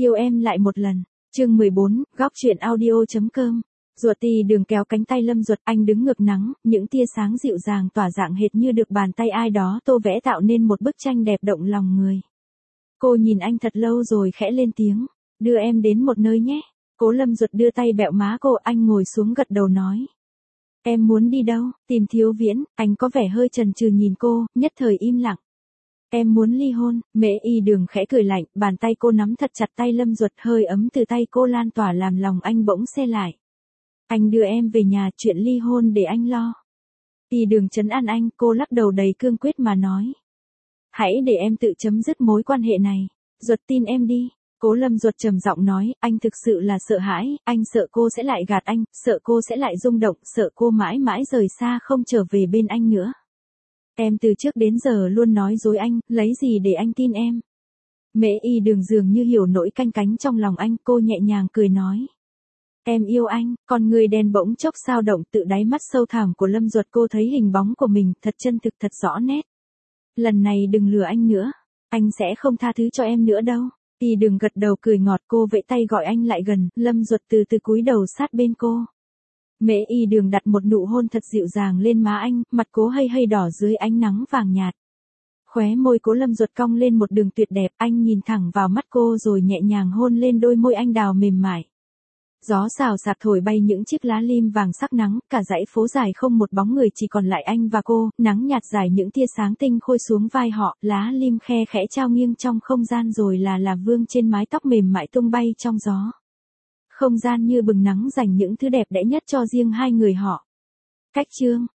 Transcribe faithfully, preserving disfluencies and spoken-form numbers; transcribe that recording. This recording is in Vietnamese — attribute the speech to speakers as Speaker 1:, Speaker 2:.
Speaker 1: Yêu em lại một lần. Chương mười bốn, góc truyện audio.com. Ruột tì đường kéo cánh tay Lâm Duật, anh đứng ngược nắng, những tia sáng dịu dàng tỏa dạng hệt như được bàn tay ai đó tô vẽ tạo nên một bức tranh đẹp động lòng người. Cô nhìn anh thật lâu rồi khẽ lên tiếng, đưa em đến một nơi nhé. Cố Lâm Duật đưa tay bẹo má cô, anh ngồi xuống gật đầu nói. Em muốn đi đâu? Tìm Thiếu Viễn. Anh có vẻ hơi chần chừ nhìn cô, nhất thời im lặng. Em muốn ly hôn. Mễ Y Đường khẽ cười lạnh, bàn tay cô nắm thật chặt tay Lâm Duật, hơi ấm từ tay cô lan tỏa làm lòng anh bỗng se lại. Anh đưa em về nhà, chuyện ly hôn để anh lo. Y Đường trấn an anh, cô lắc đầu đầy cương quyết mà nói. Hãy để em tự chấm dứt mối quan hệ này. Duật tin em đi. Cố Lâm Duật trầm giọng nói, anh thực sự là sợ hãi, anh sợ cô sẽ lại gạt anh, sợ cô sẽ lại rung động, sợ cô mãi mãi rời xa không trở về bên anh nữa. Em từ trước đến giờ luôn nói dối anh, lấy gì để anh tin em? Mễ Y Đường dường như hiểu nỗi canh cánh trong lòng anh, cô nhẹ nhàng cười nói. Em yêu anh. Con người đen bỗng chốc sao động, tự đáy mắt sâu thẳm của Lâm Duật cô thấy hình bóng của mình, thật chân thực, thật rõ nét. Lần này đừng lừa anh nữa, anh sẽ không tha thứ cho em nữa đâu. Y Đường gật đầu cười ngọt, cô vẫy tay gọi anh lại gần, Lâm Duật từ từ cúi đầu sát bên cô. Mễ Y Đường đặt một nụ hôn thật dịu dàng lên má anh, mặt cố hơi hơi đỏ dưới ánh nắng vàng nhạt. Khóe môi Cố Lâm Duật cong lên một đường tuyệt đẹp, anh nhìn thẳng vào mắt cô rồi nhẹ nhàng hôn lên đôi môi anh đào mềm mại. Gió xào xạc thổi bay những chiếc lá lim vàng sắc nắng, cả dãy phố dài không một bóng người, chỉ còn lại anh và cô, nắng nhạt dài những tia sáng tinh khôi xuống vai họ, lá lim khe khẽ trao nghiêng trong không gian rồi là là vương trên mái tóc mềm mại tung bay trong gió. Không gian như bừng nắng dành những thứ đẹp đẽ nhất cho riêng hai người họ. Cách chương.